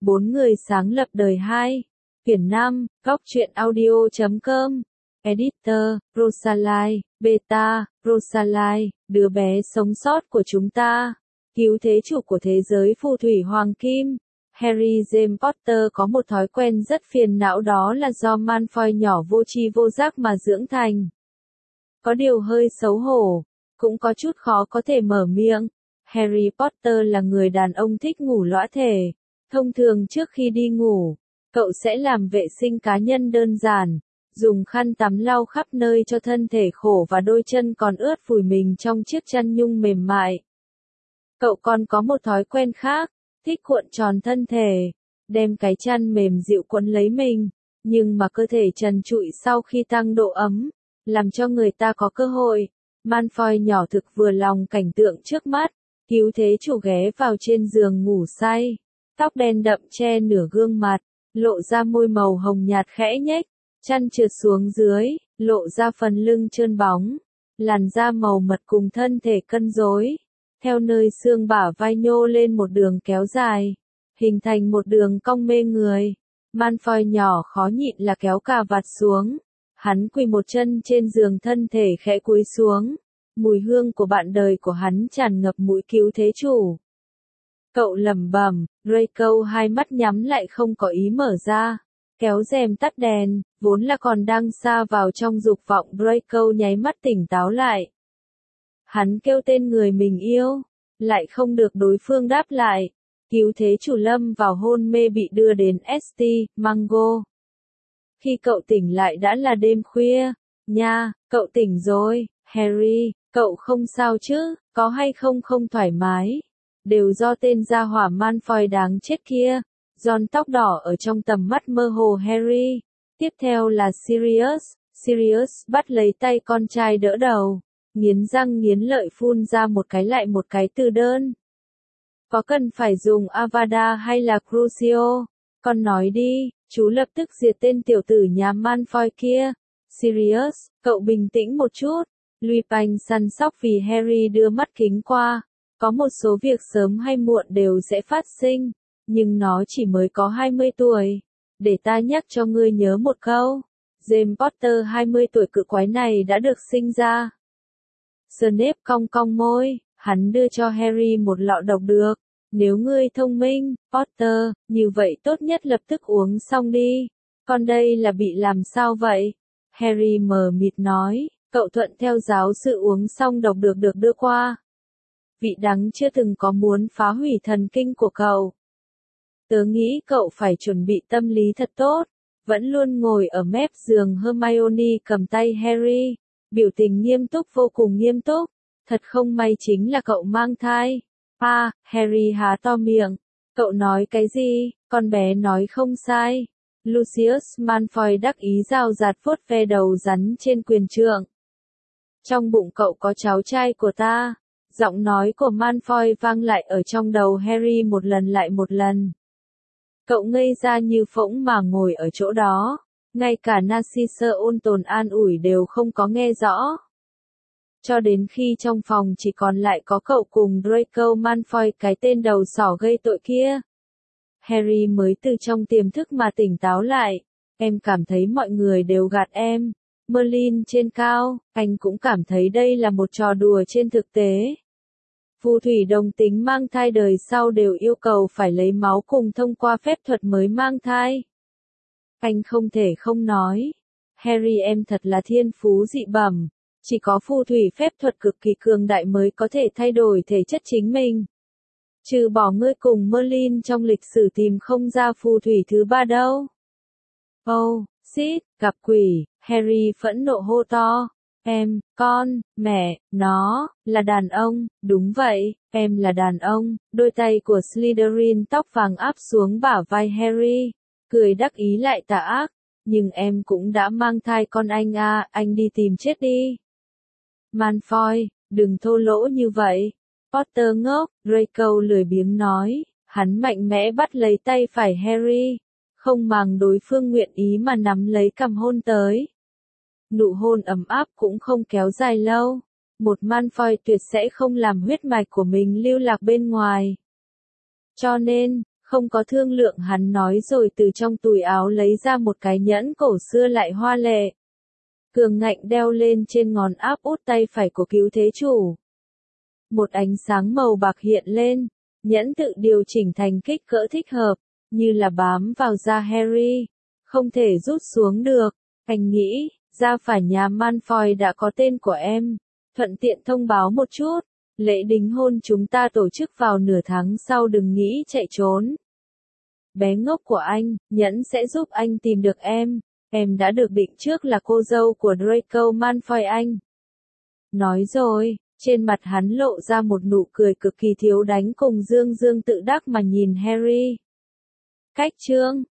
4 người sáng lập đời 2. Quyển 5, Góc truyện audio.com. Editor, Rosalie, Beta, Rosalie, đứa bé sống sót của chúng ta. Cứu thế chủ của thế giới phù thủy hoàng kim. Harry James Potter có một thói quen rất phiền não, đó là do Malfoy nhỏ vô tri vô giác mà dưỡng thành. Có điều hơi xấu hổ, cũng có chút khó có thể mở miệng. Harry Potter là người đàn ông thích ngủ lõa thể. Thông thường trước khi đi ngủ, cậu sẽ làm vệ sinh cá nhân đơn giản, dùng khăn tắm lau khắp nơi cho thân thể khổ và đôi chân còn ướt vùi mình trong chiếc chăn nhung mềm mại. Cậu còn có một thói quen khác, thích cuộn tròn thân thể, đem cái chăn mềm dịu quấn lấy mình, nhưng mà cơ thể trần trụi sau khi tăng độ ấm, làm cho người ta có cơ hội. Malfoy nhỏ thực vừa lòng cảnh tượng trước mắt, cứu thế chủ ghé vào trên giường ngủ say, tóc đen đậm che nửa gương mặt, lộ ra môi màu hồng nhạt khẽ nhếch, chăn trượt xuống dưới, lộ ra phần lưng trơn bóng, làn da màu mật cùng thân thể cân đối, theo nơi xương bả vai nhô lên một đường kéo dài, hình thành một đường cong mê người. Malfoy nhỏ khó nhịn là kéo cà vạt xuống, hắn quỳ một chân trên giường, thân thể khẽ cúi xuống, mùi hương của bạn đời của hắn tràn ngập mũi cứu thế chủ. Cậu lẩm bẩm, Draco hai mắt nhắm lại không có ý mở ra, kéo rèm tắt đèn, vốn là còn đang sa vào trong dục vọng. Draco nháy mắt tỉnh táo lại. Hắn kêu tên người mình yêu, lại không được đối phương đáp lại. Cứu thế chủ lâm vào hôn mê bị đưa đến St. Mango. Khi cậu tỉnh lại đã là đêm khuya. Nha, cậu tỉnh rồi, Harry, cậu không sao chứ, có hay không không thoải mái? Đều do tên gia hỏa Malfoy đáng chết kia. Ron tóc đỏ ở trong tầm mắt mơ hồ Harry. Tiếp theo là Sirius. Sirius bắt lấy tay con trai đỡ đầu, nghiến răng nghiến lợi phun ra một cái lại một cái từ đơn. Có cần phải dùng Avada hay là Crucio? Con nói đi, chú lập tức diệt tên tiểu tử nhà Malfoy kia. Sirius, cậu bình tĩnh một chút. Lupin săn sóc vì Harry đưa mắt kính qua. Có một số việc sớm hay muộn đều sẽ phát sinh, nhưng nó chỉ mới có 20 tuổi. Để ta nhắc cho ngươi nhớ một câu. James Potter 20 tuổi cự quái này đã được sinh ra. Snape cong cong môi, hắn đưa cho Harry một lọ độc dược. Nếu ngươi thông minh, Potter, như vậy tốt nhất lập tức uống xong đi. Con đây là bị làm sao vậy? Harry mờ mịt nói, cậu thuận theo giáo sự uống xong độc dược được đưa qua. Vị đắng chưa từng có muốn phá hủy thần kinh của cậu. Tớ nghĩ cậu phải chuẩn bị tâm lý thật tốt. Vẫn luôn ngồi ở mép giường Hermione cầm tay Harry, biểu tình nghiêm túc, vô cùng nghiêm túc. Thật không may chính là cậu mang thai. Harry há to miệng. Cậu nói cái gì? Con bé nói không sai. Lucius Malfoy đắc ý rào rạt vuốt ve đầu rắn trên quyền trượng. Trong bụng cậu có cháu trai của ta. Giọng nói của Malfoy vang lại ở trong đầu Harry một lần lại một lần. Cậu ngây ra như phỗng mà ngồi ở chỗ đó. Ngay cả Narcissa ôn tồn an ủi đều không có nghe rõ. Cho đến khi trong phòng chỉ còn lại có cậu cùng Draco Malfoy, cái tên đầu sỏ gây tội kia. Harry mới từ trong tiềm thức mà tỉnh táo lại. Em cảm thấy mọi người đều gạt em. Merlin trên cao, anh cũng cảm thấy đây là một trò đùa trên thực tế. Phù thủy đồng tính mang thai đời sau đều yêu cầu phải lấy máu cùng thông qua phép thuật mới mang thai. Anh không thể không nói. Harry, em thật là thiên phú dị bẩm. Chỉ có phù thủy phép thuật cực kỳ cường đại mới có thể thay đổi thể chất chính mình. Trừ bỏ ngươi cùng Merlin trong lịch sử tìm không ra phù thủy thứ ba đâu. Sid, gặp quỷ, Harry phẫn nộ hô to. Em, con, mẹ, nó, là đàn ông, đúng vậy, em là đàn ông. Đôi tay của Slytherin tóc vàng áp xuống bả vai Harry, cười đắc ý lại tà ác. Nhưng em cũng đã mang thai con anh à, anh đi tìm chết đi. Malfoy, đừng thô lỗ như vậy. Potter ngốc, Draco lười biếng nói, hắn mạnh mẽ bắt lấy tay phải Harry, không màng đối phương nguyện ý mà nắm lấy cằm hôn tới. Nụ hôn ấm áp cũng không kéo dài lâu. Một Malfoy tuyệt sẽ không làm huyết mạch của mình lưu lạc bên ngoài. Cho nên, Không có thương lượng hắn nói rồi từ trong túi áo lấy ra một cái nhẫn cổ xưa lại hoa lệ. Cường ngạnh đeo lên trên ngón áp út tay phải của cứu thế chủ. Một ánh sáng màu bạc hiện lên, nhẫn tự điều chỉnh thành kích cỡ thích hợp, như là bám vào da Harry, không thể rút xuống được. Anh nghĩ, gia phả nhà Malfoy đã có tên của em, thuận tiện thông báo một chút, lễ đính hôn chúng ta tổ chức vào nửa tháng sau, đừng nghĩ chạy trốn. Bé ngốc của anh, nhẫn sẽ giúp anh tìm được em đã được định trước là cô dâu của Draco Malfoy anh. Nói rồi, trên mặt hắn lộ ra một nụ cười cực kỳ thiếu đánh cùng dương dương tự đắc mà nhìn Harry. Cách chương